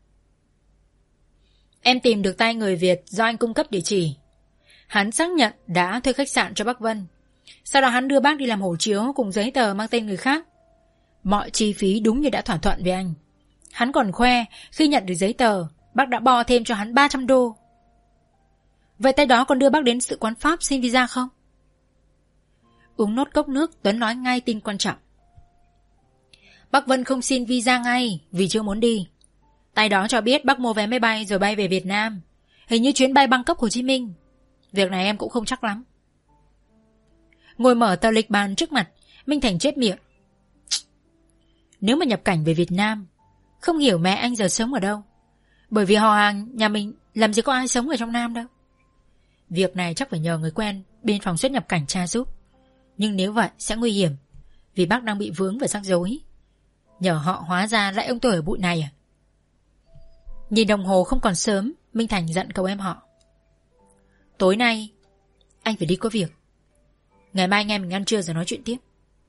Em tìm được tay người Việt do anh cung cấp địa chỉ. Hắn xác nhận đã thuê khách sạn cho bác Vân. Sau đó hắn đưa bác đi làm hộ chiếu cùng giấy tờ mang tên người khác. Mọi chi phí đúng như đã thỏa thuận với anh. Hắn còn khoe khi nhận được giấy tờ, bác đã bo thêm cho hắn ba trăm đô. Vậy tay đó còn đưa bác đến sự quán Pháp xin visa không? Uống nốt cốc nước, Tuấn nói ngay tin quan trọng. Bác Vân không xin visa ngay vì chưa muốn đi. Tay đó cho biết bác mua vé máy bay rồi bay về Việt Nam. Hình như chuyến bay Bangkok Hồ Chí Minh. Việc này em cũng không chắc lắm. Ngồi mở tờ lịch bàn trước mặt, Minh Thành chép miệng. Nếu mà nhập cảnh về Việt Nam, không hiểu mẹ anh giờ sống ở đâu. Bởi vì họ hàng nhà mình làm gì có ai sống ở trong Nam đâu. Việc này chắc phải nhờ người quen bên phòng xuất nhập cảnh tra giúp. Nhưng nếu vậy sẽ nguy hiểm, vì bác đang bị vướng vào rắc rối. Nhờ họ hóa ra lại ông tôi ở bụi này à? Nhìn đồng hồ không còn sớm, Minh Thành dặn cậu em họ. Tối nay anh phải đi có việc. Ngày mai anh em mình ăn trưa rồi nói chuyện tiếp.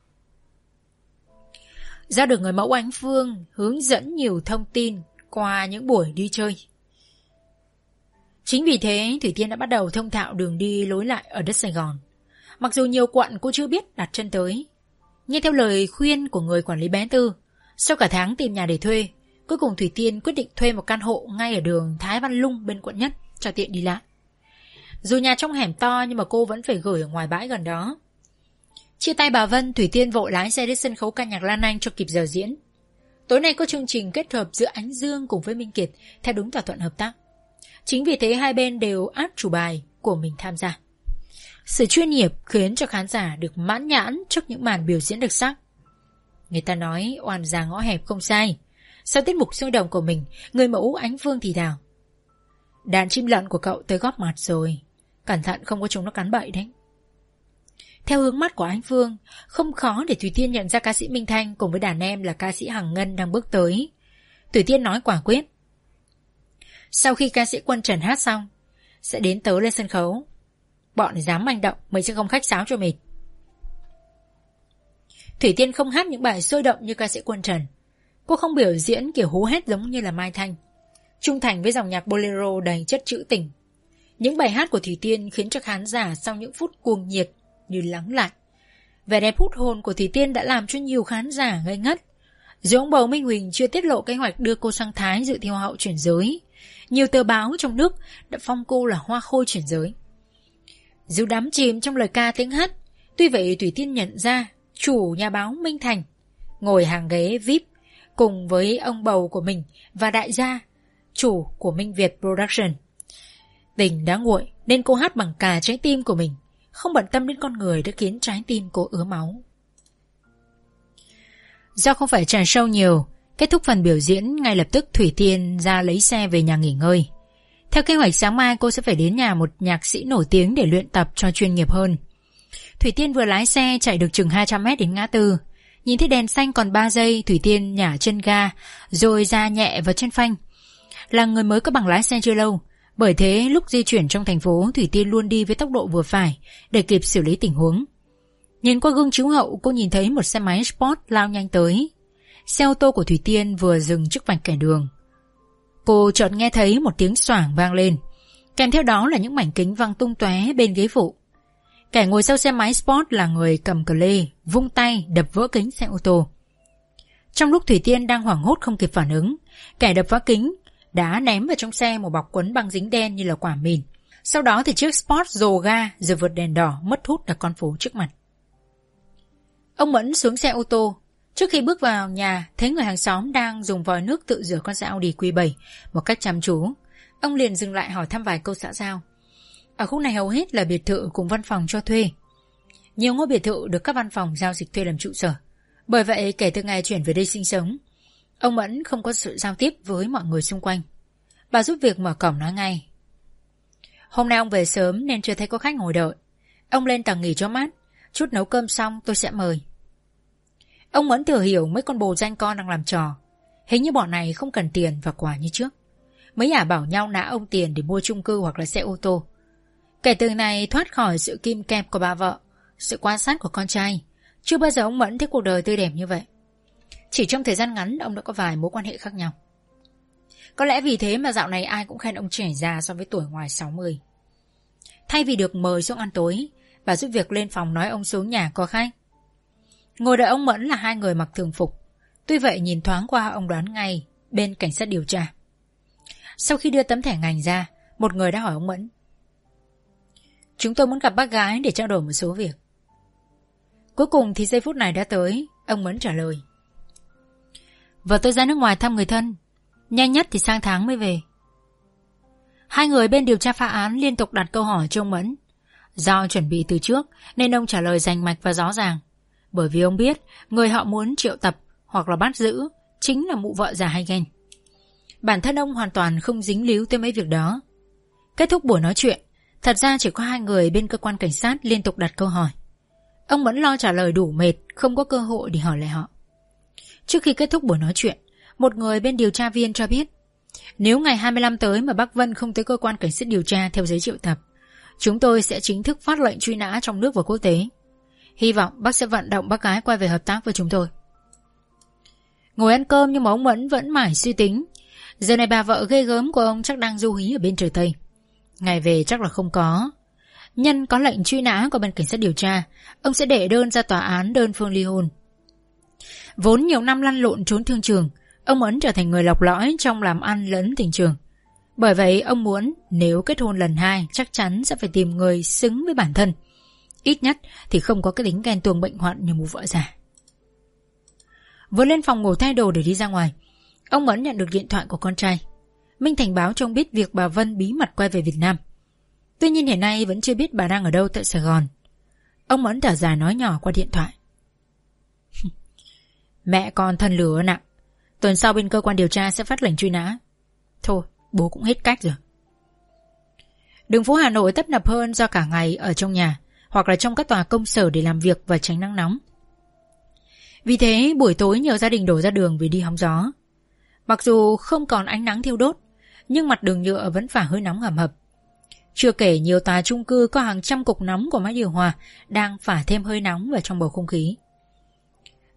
Do được người mẫu Ánh Phương hướng dẫn nhiều thông tin qua những buổi đi chơi. Chính vì thế Thủy Tiên đã bắt đầu thông thạo đường đi lối lại ở đất Sài Gòn. Mặc dù nhiều quận cô chưa biết đặt chân tới, nhưng theo lời khuyên của người quản lý bé Tư, sau cả tháng tìm nhà để thuê, cuối cùng Thủy Tiên quyết định thuê một căn hộ ngay ở đường Thái Văn Lung bên quận Nhất cho tiện đi lại. Dù nhà trong hẻm to nhưng mà cô vẫn phải gửi ở ngoài bãi gần đó. Chia tay bà Vân, Thủy Tiên vội lái xe đến sân khấu ca nhạc Lan Anh cho kịp giờ diễn. Tối nay có chương trình kết hợp giữa Ánh Dương cùng với Minh Kiệt theo đúng thỏa thuận hợp tác. Chính vì thế hai bên đều át chủ bài của mình tham gia. Sự chuyên nghiệp khiến cho khán giả được mãn nhãn trước những màn biểu diễn đặc sắc. Người ta nói oan gia ngõ hẹp không sai. Sau tiết mục sôi động của mình, người mẫu Ánh Phương thì thào. Đàn chim lợn của cậu tới góp mặt rồi. Cẩn thận không có chúng nó cắn bậy đấy. Theo hướng mắt của Ánh Phương, không khó để Thủy Tiên nhận ra ca sĩ Minh Thanh cùng với đàn em là ca sĩ Hằng Ngân đang bước tới. Thủy Tiên nói quả quyết. Sau khi ca sĩ Quân Trần hát xong, sẽ đến tớ lên sân khấu. Bọn dám manh động, mình sẽ không khách sáo cho mệt. Thủy Tiên không hát những bài sôi động như ca sĩ Quân Trần. Cô không biểu diễn kiểu hú hét giống như là Mai Thanh, trung thành với dòng nhạc bolero đầy chất trữ tình. Những bài hát của Thủy Tiên khiến cho khán giả sau những phút cuồng nhiệt như lắng lại. Vẻ đẹp hút hồn của Thủy Tiên đã làm cho nhiều khán giả ngây ngất. Dù ông bầu Minh Huỳnh chưa tiết lộ kế hoạch đưa cô sang Thái dự thi Hoa hậu chuyển giới, nhiều tờ báo trong nước đã phong cô là hoa khôi chuyển giới. Dù đắm chìm trong lời ca tiếng hát, tuy vậy Thủy Tiên nhận ra chủ nhà báo Minh Thành ngồi hàng ghế vi ai pi cùng với ông bầu của mình và đại gia, chủ của Minh Việt Production. Tình đã nguội nên cô hát bằng cả trái tim của mình, không bận tâm đến con người đã khiến trái tim cô ứa máu. Do không phải trà sâu nhiều, kết thúc phần biểu diễn ngay lập tức Thủy Tiên ra lấy xe về nhà nghỉ ngơi. Theo kế hoạch sáng mai cô sẽ phải đến nhà một nhạc sĩ nổi tiếng để luyện tập cho chuyên nghiệp hơn. Thủy Tiên vừa lái xe chạy được chừng hai trăm mét đến ngã tư. Nhìn thấy đèn xanh còn ba giây, Thủy Tiên nhả chân ga rồi ra nhẹ vào chân phanh. Là người mới có bằng lái xe chưa lâu, bởi thế lúc di chuyển trong thành phố, Thủy Tiên luôn đi với tốc độ vừa phải để kịp xử lý tình huống. Nhìn qua gương chiếu hậu, cô nhìn thấy một xe máy Sport lao nhanh tới. Xe ô tô của Thủy Tiên vừa dừng trước vạch kẻ đường. Cô chợt nghe thấy một tiếng xoảng vang lên, kèm theo đó là những mảnh kính văng tung tóe bên ghế phụ. Kẻ ngồi sau xe máy Sport là người cầm cờ lê, vung tay đập vỡ kính xe ô tô. Trong lúc Thủy Tiên đang hoảng hốt không kịp phản ứng, kẻ đập phá kính đã ném vào trong xe một bọc quấn băng dính đen như là quả mìn. Sau đó thì chiếc Sport dồ ga rồi vượt đèn đỏ mất hút ở con phố trước mặt. Ông Mẫn xuống xe ô tô. Trước khi bước vào nhà, thấy người hàng xóm đang dùng vòi nước tự rửa con xe Audi Q bảy một cách chăm chú. Ông liền dừng lại hỏi thăm vài câu xã giao. Ở khu này hầu hết là biệt thự cùng văn phòng cho thuê. Nhiều ngôi biệt thự được các văn phòng giao dịch thuê làm trụ sở. Bởi vậy kể từ ngày chuyển về đây sinh sống, ông Mẫn không có sự giao tiếp với mọi người xung quanh. Bà giúp việc mở cổng nói ngay. Hôm nay ông về sớm nên chưa thấy có khách ngồi đợi. Ông lên tầng nghỉ cho mát. Chút nấu cơm xong tôi sẽ mời. Ông Mẫn thừa hiểu mấy con bồ danh con đang làm trò. Hình như bọn này không cần tiền và quà như trước. Mấy ả bảo nhau nã ông tiền để mua chung cư hoặc là xe ô tô. Kể từ này thoát khỏi sự kim kẹp của bà vợ, sự quan sát của con trai, chưa bao giờ ông Mẫn thấy cuộc đời tươi đẹp như vậy. Chỉ trong thời gian ngắn ông đã có vài mối quan hệ khác nhau. Có lẽ vì thế mà dạo này ai cũng khen ông trẻ già so với tuổi ngoài sáu mươi. Thay vì được mời xuống ăn tối, bà giúp việc lên phòng nói ông xuống nhà có khách. Ngồi đợi ông Mẫn là hai người mặc thường phục. Tuy vậy nhìn thoáng qua ông đoán ngay bên cảnh sát điều tra. Sau khi đưa tấm thẻ ngành ra, một người đã hỏi ông Mẫn. Chúng tôi muốn gặp bác gái để trao đổi một số việc. Cuối cùng thì giây phút này đã tới. Ông Mẫn trả lời. Vợ tôi ra nước ngoài thăm người thân, nhanh nhất thì sang tháng mới về. Hai người bên điều tra phá án liên tục đặt câu hỏi cho ông Mẫn. Do chuẩn bị từ trước nên ông trả lời rành mạch và rõ ràng. Bởi vì ông biết người họ muốn triệu tập hoặc là bắt giữ chính là mụ vợ già hay ghen. Bản thân ông hoàn toàn không dính líu tới mấy việc đó. Kết thúc buổi nói chuyện, thật ra chỉ có hai người bên cơ quan cảnh sát liên tục đặt câu hỏi. Ông Mẫn lo trả lời đủ mệt, không có cơ hội để hỏi lại họ. Trước khi kết thúc buổi nói chuyện, một người bên điều tra viên cho biết, nếu ngày hai mươi lăm tới mà bác Vân không tới cơ quan cảnh sát điều tra theo giấy triệu tập, chúng tôi sẽ chính thức phát lệnh truy nã trong nước và quốc tế. Hy vọng bác sẽ vận động bác gái quay về hợp tác với chúng tôi. Ngồi ăn cơm nhưng mà ông Mẫn vẫn mải suy tính. Giờ này bà vợ ghê gớm của ông chắc đang du hí ở bên trời Tây. Ngày về chắc là không có. Nhân có lệnh truy nã của bên cảnh sát điều tra, ông sẽ đệ đơn ra tòa án đơn phương ly hôn. Vốn nhiều năm lăn lộn trốn thương trường, ông Mẫn trở thành người lọc lõi trong làm ăn lẫn tình trường. Bởi vậy ông muốn nếu kết hôn lần hai chắc chắn sẽ phải tìm người xứng với bản thân. Ít nhất thì không có cái tính ghen tuông bệnh hoạn như mụ vợ già. Vừa lên phòng ngủ thay đồ để đi ra ngoài, ông Mẫn nhận được điện thoại của con trai. Minh Thành báo cho ông biết việc bà Vân bí mật quay về Việt Nam. Tuy nhiên hiện nay vẫn chưa biết bà đang ở đâu tại Sài Gòn. Ông Mẫn thở dài nói nhỏ qua điện thoại. Mẹ con thân lửa nặng. Tuần sau bên cơ quan điều tra sẽ phát lệnh truy nã. Thôi, bố cũng hết cách rồi. Đường phố Hà Nội tấp nập hơn do cả ngày ở trong nhà hoặc là trong các tòa công sở để làm việc và tránh nắng nóng. Vì thế buổi tối nhiều gia đình đổ ra đường vì đi hóng gió. Mặc dù không còn ánh nắng thiêu đốt, nhưng mặt đường nhựa vẫn phả hơi nóng hầm hập. Chưa kể nhiều tòa chung cư có hàng trăm cục nóng của máy điều hòa đang phả thêm hơi nóng vào trong bầu không khí.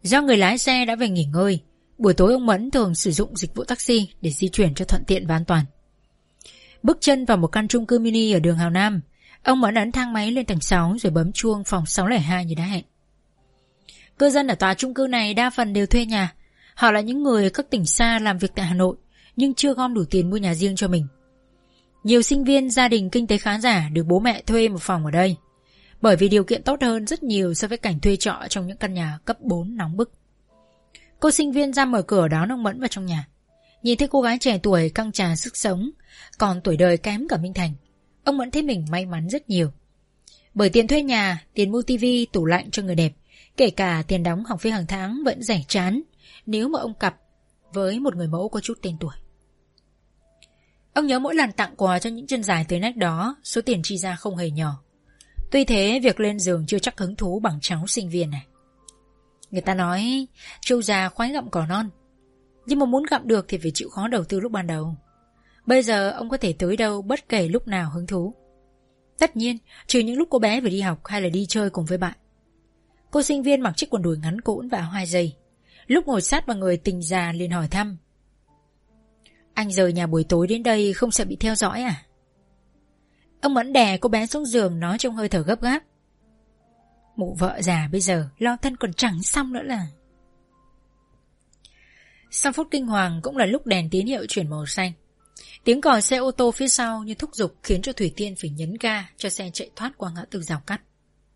Do người lái xe đã về nghỉ ngơi, buổi tối ông Mẫn thường sử dụng dịch vụ taxi để di chuyển cho thuận tiện và an toàn. Bước chân vào một căn chung cư mini ở đường Hào Nam, ông Mẫn ấn thang máy lên tầng sáu rồi bấm chuông phòng sáu không hai như đã hẹn. Cư dân ở tòa chung cư này đa phần đều thuê nhà. Họ là những người ở các tỉnh xa làm việc tại Hà Nội nhưng chưa gom đủ tiền mua nhà riêng cho mình. Nhiều sinh viên gia đình kinh tế khá giả được bố mẹ thuê một phòng ở đây, bởi vì điều kiện tốt hơn rất nhiều so với cảnh thuê trọ trong những căn nhà cấp bốn nóng bức. Cô sinh viên ra mở cửa đón ông Mẫn vào trong nhà. Nhìn thấy cô gái trẻ tuổi căng tràn sức sống, còn tuổi đời kém cả Minh Thành, ông Mẫn thấy mình may mắn rất nhiều. Bởi tiền thuê nhà, tiền mua tivi, tủ lạnh cho người đẹp, kể cả tiền đóng học phí hàng tháng vẫn rẻ chán nếu mà ông cặp với một người mẫu có chút tên tuổi. Ông nhớ mỗi lần tặng quà cho những chân dài tới nách đó, số tiền chi ra không hề nhỏ. Tuy thế, việc lên giường chưa chắc hứng thú bằng cháu sinh viên này. Người ta nói trâu già khoái gặm cỏ non, nhưng mà muốn gặm được thì phải chịu khó đầu tư lúc ban đầu. Bây giờ ông có thể tới đâu bất kể lúc nào hứng thú. Tất nhiên, trừ những lúc cô bé phải đi học hay là đi chơi cùng với bạn. Cô sinh viên mặc chiếc quần đùi ngắn cũn và áo hai giây. Lúc ngồi sát vào người tình già liền hỏi thăm: "Anh rời nhà buổi tối đến đây không sợ bị theo dõi à?" Ông Mẫn đè cô bé xuống giường nói trong hơi thở gấp gáp: "Mụ vợ già bây giờ lo thân còn chẳng xong nữa là." Sau phút kinh hoàng cũng là lúc đèn tín hiệu chuyển màu xanh. Tiếng còi xe ô tô phía sau như thúc giục khiến cho Thủy Tiên phải nhấn ga cho xe chạy thoát qua ngã tư rào cắt.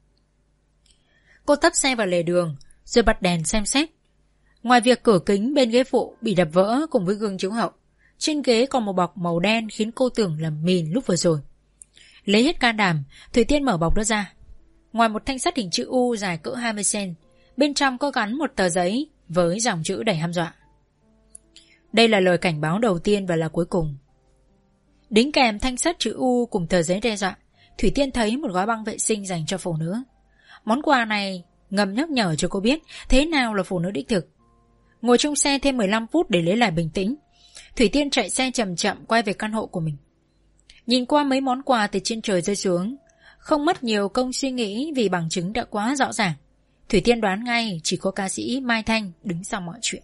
Cô tấp xe vào lề đường rồi bật đèn xem xét. Ngoài việc cửa kính bên ghế phụ bị đập vỡ cùng với gương chiếu hậu, trên ghế còn một bọc màu đen khiến cô tưởng là mìn lúc vừa rồi. Lấy hết can đảm, Thủy Tiên mở bọc đó ra. Ngoài một thanh sắt hình chữ U dài cỡ hai mươi xăng-ti-mét, bên trong có gắn một tờ giấy với dòng chữ đầy hăm dọa. Đây là lời cảnh báo đầu tiên và là cuối cùng. Đính kèm thanh sắt chữ U cùng tờ giấy đe dọa, Thủy Tiên thấy một gói băng vệ sinh dành cho phụ nữ. Món quà này ngầm nhắc nhở cho cô biết thế nào là phụ nữ đích thực. Ngồi trong xe thêm mười lăm phút để lấy lại bình tĩnh, Thủy Tiên chạy xe chậm chậm quay về căn hộ của mình. Nhìn qua mấy món quà từ trên trời rơi xuống, không mất nhiều công suy nghĩ vì bằng chứng đã quá rõ ràng. Thủy Tiên đoán ngay chỉ có ca sĩ Mai Thanh đứng sau mọi chuyện.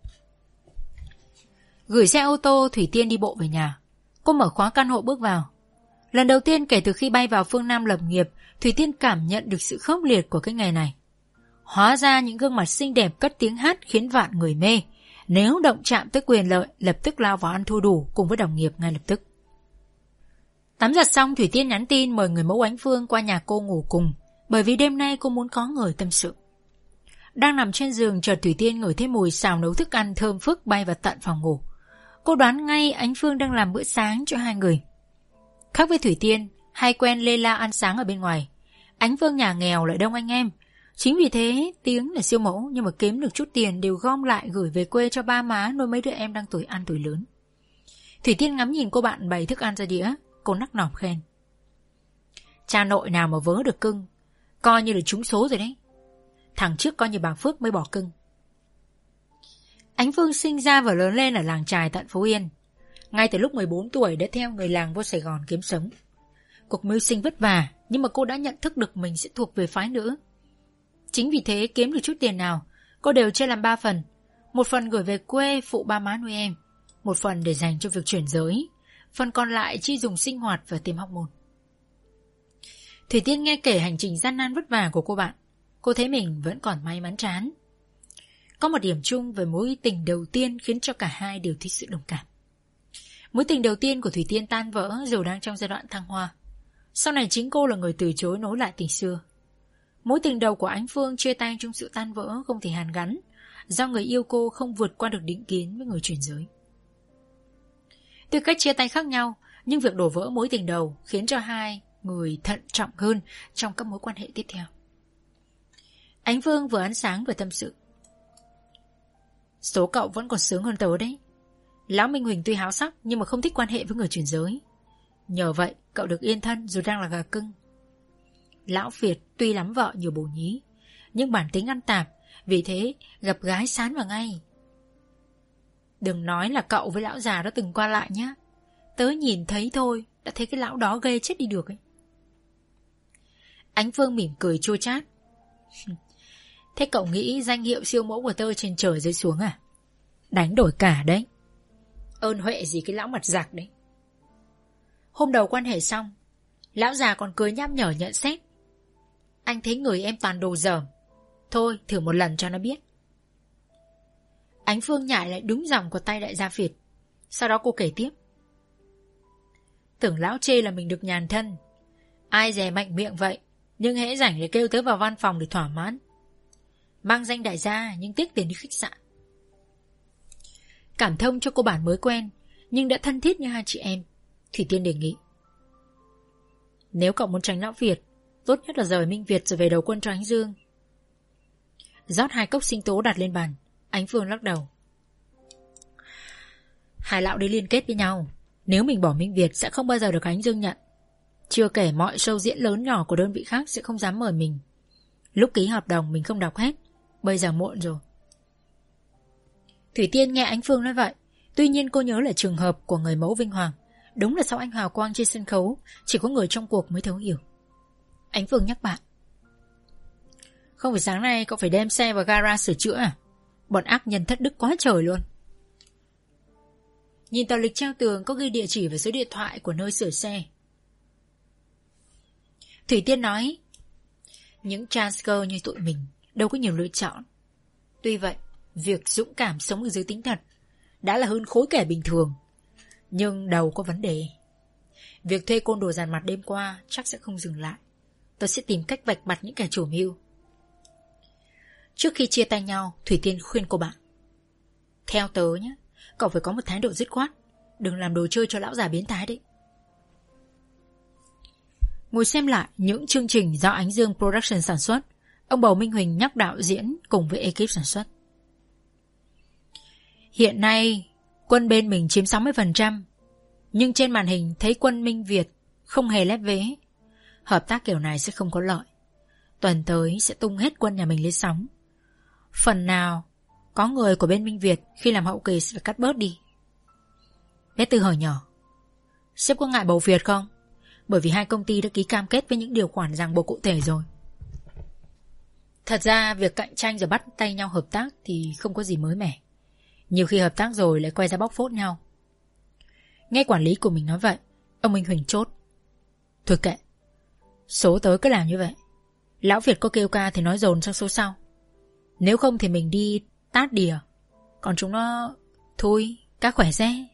Gửi xe ô tô, Thủy Tiên đi bộ về nhà. Cô mở khóa căn hộ bước vào. Lần đầu tiên kể từ khi bay vào phương Nam lập nghiệp, Thủy Tiên cảm nhận được sự khốc liệt của cái ngày này. Hóa ra những gương mặt xinh đẹp cất tiếng hát khiến vạn người mê. Nếu động chạm tới quyền lợi, lập tức lao vào ăn thua đủ cùng với đồng nghiệp ngay lập tức. Tắm giặt xong, Thủy Tiên nhắn tin mời người mẫu Ánh Phương qua nhà cô ngủ cùng, bởi vì đêm nay cô muốn có người tâm sự. Đang nằm trên giường, chợt Thủy Tiên ngửi thấy mùi xào nấu thức ăn thơm phức bay vào tận phòng ngủ. Cô đoán ngay Ánh Phương đang làm bữa sáng cho hai người. Khác với Thủy Tiên, hay quen lê la ăn sáng ở bên ngoài, Ánh Phương nhà nghèo lại đông anh em. Chính vì thế, tiếng là siêu mẫu nhưng mà kiếm được chút tiền đều gom lại gửi về quê cho ba má nuôi mấy đứa em đang tuổi ăn tuổi lớn. Thủy Tiên ngắm nhìn cô bạn bày thức ăn ra đĩa, cô nắc nỏm khen: "Cha nội nào mà vớ được cưng, coi như là trúng số rồi đấy. Thằng trước coi như bà Phước mới bỏ cưng." Ánh Phương sinh ra và lớn lên ở làng chài tận Phú Yên. Ngay từ lúc mười bốn tuổi đã theo người làng vô Sài Gòn kiếm sống. Cuộc mưu sinh vất vả, nhưng mà cô đã nhận thức được mình sẽ thuộc về phái nữ. Chính vì thế kiếm được chút tiền nào, cô đều chia làm ba phần. Một phần gửi về quê phụ ba má nuôi em, một phần để dành cho việc chuyển giới, phần còn lại chi dùng sinh hoạt và tìm học môn. Thủy Tiên nghe kể hành trình gian nan vất vả của cô bạn, cô thấy mình vẫn còn may mắn trán. Có một điểm chung về mối tình đầu tiên khiến cho cả hai đều thích sự đồng cảm. Mối tình đầu tiên của Thủy Tiên tan vỡ dù đang trong giai đoạn thăng hoa. Sau này chính cô là người từ chối nối lại tình xưa. Mối tình đầu của Ánh Phương chia tay trong sự tan vỡ không thể hàn gắn, do người yêu cô không vượt qua được định kiến với người chuyển giới. Tuy cách chia tay khác nhau, nhưng việc đổ vỡ mối tình đầu khiến cho hai người thận trọng hơn trong các mối quan hệ tiếp theo. Ánh Phương vừa ăn sáng vừa tâm sự: "Số cậu vẫn còn sướng hơn tớ đấy. Lão Minh Huỳnh tuy háo sắc nhưng mà không thích quan hệ với người chuyển giới. Nhờ vậy cậu được yên thân dù đang là gà cưng. Lão Việt tuy lắm vợ nhiều bồ nhí, nhưng bản tính ăn tạp, vì thế gặp gái sán vào ngay. Đừng nói là cậu với lão già đó từng qua lại nhá. Tớ nhìn thấy thôi đã thấy cái lão đó ghê chết đi được ấy." Ánh Phương mỉm cười chua chát: Thế cậu nghĩ danh hiệu siêu mẫu của tôi trên trời rơi xuống à? Đánh đổi cả đấy. Ơn huệ gì cái lão mặt giặc đấy. Hôm đầu quan hệ xong, lão già còn cười nham nhở nhận xét. Anh thấy người em toàn đồ dởm. Thôi thử một lần cho nó biết. Ánh Phương nhại lại đúng dòng của tay đại gia Việt. Sau đó cô kể tiếp. Tưởng lão chê là mình được nhàn thân. Ai dè mạnh miệng vậy, nhưng hễ rảnh để kêu tớ vào văn phòng để thỏa mãn. Mang danh đại gia nhưng tiếc tiền đi khách sạn. Cảm thông cho cô bạn mới quen, nhưng đã thân thiết như hai chị em, Thủy Tiên đề nghị. Nếu cậu muốn tránh lão Việt, tốt nhất là rời Minh Việt rồi về đầu quân cho Ánh Dương. Rót hai cốc sinh tố đặt lên bàn. Ánh Phương lắc đầu. Hai lão đấy liên kết với nhau. Nếu mình bỏ Minh Việt sẽ không bao giờ được Ánh Dương nhận. Chưa kể mọi show diễn lớn nhỏ của đơn vị khác sẽ không dám mời mình. Lúc ký hợp đồng mình không đọc hết. Bây giờ muộn rồi. Thủy Tiên nghe Ánh Phương nói vậy. Tuy nhiên cô nhớ là trường hợp của người mẫu Vinh Hoàng. Đúng là sau anh hào quang trên sân khấu, chỉ có người trong cuộc mới thấu hiểu. Ánh Phương nhắc bạn. Không phải sáng nay cậu phải đem xe vào gara sửa chữa à? Bọn ác nhân thất đức quá trời luôn. Nhìn tờ lịch treo tường có ghi địa chỉ và số điện thoại của nơi sửa xe. Thủy Tiên nói. Những transfer như tụi mình đâu có nhiều lựa chọn. Tuy vậy, việc dũng cảm sống ở dưới tính thật đã là hơn khối kẻ bình thường. Nhưng đầu có vấn đề. Việc thuê côn đồ dàn mặt đêm qua chắc sẽ không dừng lại. Tôi sẽ tìm cách vạch mặt những kẻ chủ mưu. Trước khi chia tay nhau, Thủy Tiên khuyên cô bạn. Theo tớ nhé, cậu phải có một thái độ dứt khoát. Đừng làm đồ chơi cho lão già biến thái đấy. Ngồi xem lại những chương trình do Ánh Dương Production sản xuất, ông Bầu Minh Huỳnh nhắc đạo diễn cùng với ekip sản xuất. Hiện nay, quân bên mình chiếm sáu mươi phần trăm, nhưng trên màn hình thấy quân Minh Việt không hề lép vế. Hợp tác kiểu này sẽ không có lợi. Tuần tới sẽ tung hết quân nhà mình lên sóng. Phần nào có người của bên Minh Việt khi làm hậu kỳ sẽ phải cắt bớt đi. Bé Tư hỏi nhỏ. Sếp có ngại bầu Việt không? Bởi vì hai công ty đã ký cam kết với những điều khoản ràng buộc cụ thể rồi. Thật ra việc cạnh tranh rồi bắt tay nhau hợp tác thì không có gì mới mẻ. Nhiều khi hợp tác rồi lại quay ra bóc phốt nhau. Nghe quản lý của mình nói vậy, ông Minh Huỳnh chốt. Thôi kệ, số tới cứ làm như vậy. Lão Việt có kêu ca thì nói dồn sang số sau. Nếu không thì mình đi tát đìa. Còn chúng nó... Thôi, các khỏe re.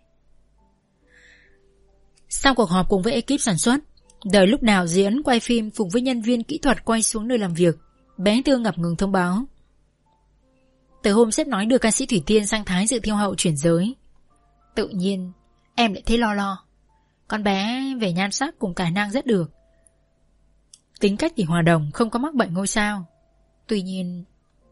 Sau cuộc họp cùng với ekip sản xuất, đợi lúc nào diễn quay phim cùng với nhân viên kỹ thuật quay xuống nơi làm việc, bé Tư ngập ngừng thông báo. Từ hôm sếp nói đưa ca sĩ Thủy Tiên sang Thái dự thiêu hậu chuyển giới, tự nhiên em lại thấy lo lo. Con bé về nhan sắc cùng tài năng rất được, tính cách thì hòa đồng, không có mắc bệnh ngôi sao. Tuy nhiên...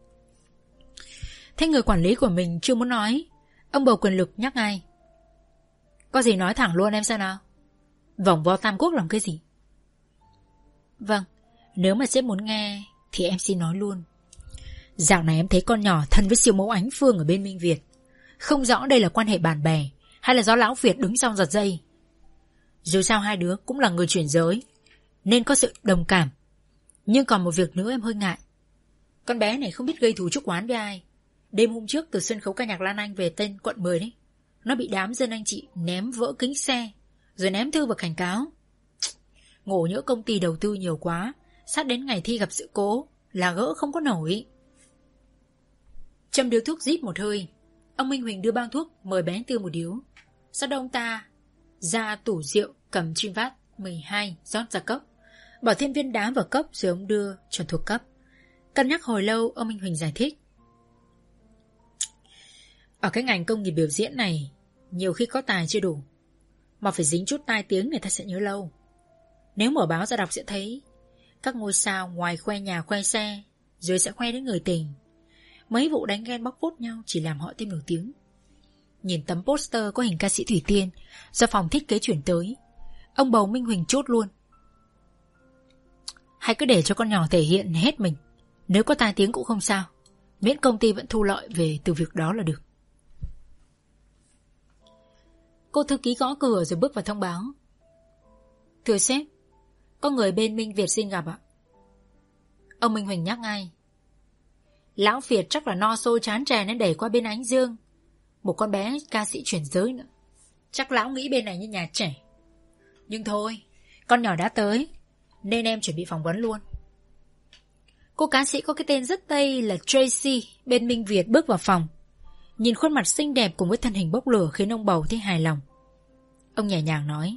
Thế người quản lý của mình chưa muốn nói, ông Bầu quyền lực nhắc ngay. Có gì nói thẳng luôn em xem nào. Vòng vo Tam Quốc làm cái gì? Vâng, nếu mà sếp muốn nghe thì em xin nói luôn. Dạo này em thấy con nhỏ thân với siêu mẫu Ánh Phương ở bên Minh Việt. Không rõ đây là quan hệ bạn bè hay là do lão Việt đứng sau giật dây. Dù sao hai đứa cũng là người chuyển giới nên có sự đồng cảm. Nhưng còn một việc nữa em hơi ngại. Con bé này không biết gây thù chuốc oán với ai. Đêm hôm trước từ sân khấu ca nhạc Lan Anh về tên quận mười đấy, nó bị đám dân anh chị ném vỡ kính xe rồi ném thư và cảnh cáo. Ngộ nhỡ công ty đầu tư nhiều quá, sát đến ngày thi gặp sự cố là gỡ không có nổi. Châm điếu thuốc rít một hơi, ông Minh Huỳnh đưa bao thuốc mời bé Tư một điếu. Sau đó ông ta ra tủ rượu cầm chim vát mười hai rót ra cốc, bỏ thêm viên đá vào cốc rồi ông đưa cho thuộc cấp. Cân nhắc hồi lâu, ông Minh Huỳnh giải thích. Ở cái ngành công nghiệp biểu diễn này, nhiều khi có tài chưa đủ, mà phải dính chút tai tiếng người ta sẽ nhớ lâu. Nếu mở báo ra đọc sẽ thấy các ngôi sao ngoài khoe nhà khoe xe, rồi sẽ khoe đến người tình. Mấy vụ đánh ghen bóc phốt nhau chỉ làm họ thêm nổi tiếng. Nhìn tấm poster có hình ca sĩ Thủy Tiên do phòng thiết kế chuyển tới, ông Bầu Minh Huỳnh chốt luôn. Hay cứ để cho con nhỏ thể hiện hết mình. Nếu có tai tiếng cũng không sao, miễn công ty vẫn thu lợi về từ việc đó là được. Cô thư ký gõ cửa rồi bước vào thông báo. Thưa sếp, có người bên Minh Việt xin gặp ạ. Ông Minh Huỳnh nhắc ngay. Lão Việt chắc là no xôi chán chè nên đẩy qua bên Ánh Dương một con bé ca sĩ chuyển giới nữa. Chắc lão nghĩ bên này như nhà trẻ. Nhưng thôi, con nhỏ đã tới nên em chuẩn bị phỏng vấn luôn. Cô ca sĩ có cái tên rất Tây là Tracy bên Minh Việt bước vào phòng. Nhìn khuôn mặt xinh đẹp cùng với thân hình bốc lửa khiến ông bầu thấy hài lòng. Ông nhẹ nhàng nói: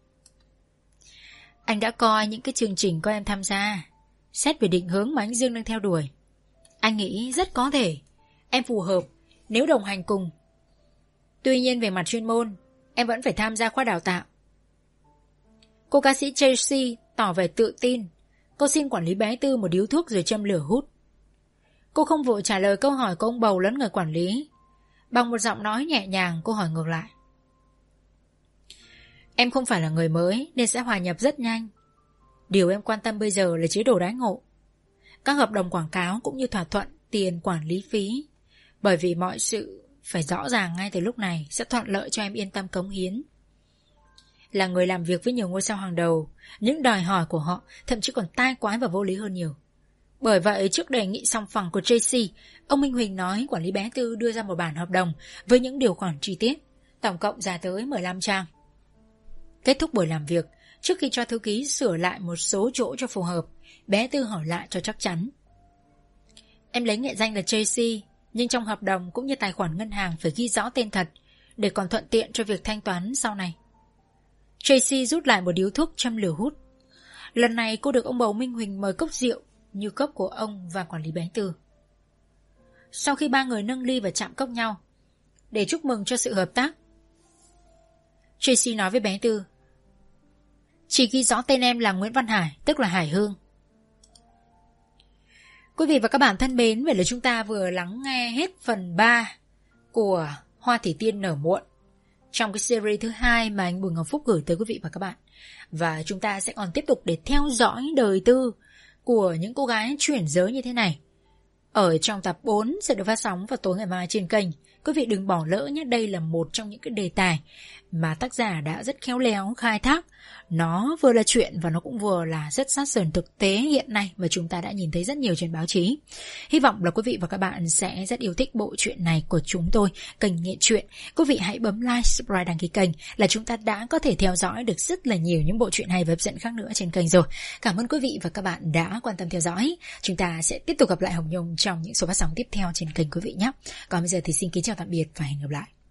Anh đã coi những cái chương trình có em tham gia. Xét về định hướng mà anh Dương đang theo đuổi, anh nghĩ rất có thể em phù hợp nếu đồng hành cùng. Tuy nhiên về mặt chuyên môn, em vẫn phải tham gia khóa đào tạo. Cô ca sĩ Tracy tỏ vẻ tự tin. Cô xin quản lý bé Tư một điếu thuốc rồi châm lửa hút. Cô không vội trả lời câu hỏi của ông bầu lẫn người quản lý. Bằng một giọng nói nhẹ nhàng, cô hỏi ngược lại: Em không phải là người mới nên sẽ hòa nhập rất nhanh. Điều em quan tâm bây giờ là chế độ đãi ngộ, các hợp đồng quảng cáo cũng như thỏa thuận tiền quản lý phí. Bởi vì mọi sự phải rõ ràng ngay từ lúc này sẽ thuận lợi cho em yên tâm cống hiến. Là người làm việc với nhiều ngôi sao hàng đầu, những đòi hỏi của họ thậm chí còn tai quái và vô lý hơn nhiều. Bởi vậy trước đề nghị song phẳng của Tracy, ông Minh Huỳnh nói quản lý bé Tư đưa ra một bản hợp đồng với những điều khoản chi tiết, tổng cộng ra tới mười lăm trang. Kết thúc buổi làm việc, trước khi cho thư ký sửa lại một số chỗ cho phù hợp, bé Tư hỏi lại cho chắc chắn: Em lấy nghệ danh là Tracy, nhưng trong hợp đồng cũng như tài khoản ngân hàng phải ghi rõ tên thật, để còn thuận tiện cho việc thanh toán sau này. Tracy rút lại một điếu thuốc châm lửa hút. Lần này cô được ông bầu Minh Huỳnh mời cốc rượu như cốc của ông và quản lý bé Tư. Sau khi ba người nâng ly và chạm cốc nhau để chúc mừng cho sự hợp tác, Tracy nói với bé Tư: Chỉ ghi rõ tên em là Nguyễn Văn Hải, tức là Hải Hương. Quý vị và các bạn thân mến, vậy là chúng ta vừa lắng nghe hết phần ba của Hoa Thủy Tiên nở muộn trong cái series thứ hai mà anh Bùi Ngọc Phúc gửi tới quý vị và các bạn. Và chúng ta sẽ còn tiếp tục để theo dõi đời tư của những cô gái chuyển giới như thế này ở trong tập bốn sẽ được phát sóng vào tối ngày mai trên kênh. Quý vị đừng bỏ lỡ nhé, đây là một trong những cái đề tài mà tác giả đã rất khéo léo khai thác. Nó vừa là chuyện và nó cũng vừa là rất sát sườn thực tế hiện nay mà chúng ta đã nhìn thấy rất nhiều trên báo chí. Hy vọng là quý vị và các bạn sẽ rất yêu thích bộ truyện này của chúng tôi, kênh Nghệ Truyện. Quý vị hãy bấm like, subscribe, đăng ký kênh là chúng ta đã có thể theo dõi được rất là nhiều những bộ truyện hay và hấp dẫn khác nữa trên kênh rồi. Cảm ơn quý vị và các bạn đã quan tâm theo dõi. Chúng ta sẽ tiếp tục gặp lại Hồng Nhung trong những số phát sóng tiếp theo trên kênh quý vị nhé. Còn bây giờ thì xin kính chào tạm biệt và hẹn gặp lại.